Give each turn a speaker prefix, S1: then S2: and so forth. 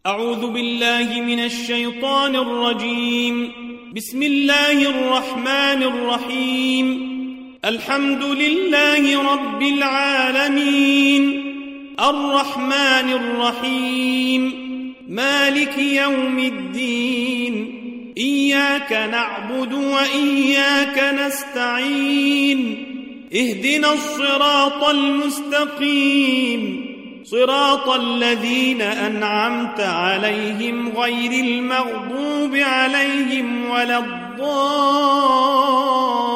S1: أعوذ بالله من الشيطان الرجيم. بسم الله الرحمن الرحيم. الحمد لله رب العالمين، الرحمن الرحيم، مالك يوم الدين، إياك نعبد وإياك نستعين، اهدنا الصراط المستقيم، صراط الذين أنعمت عليهم غير المغضوب عليهم ولا الضالين.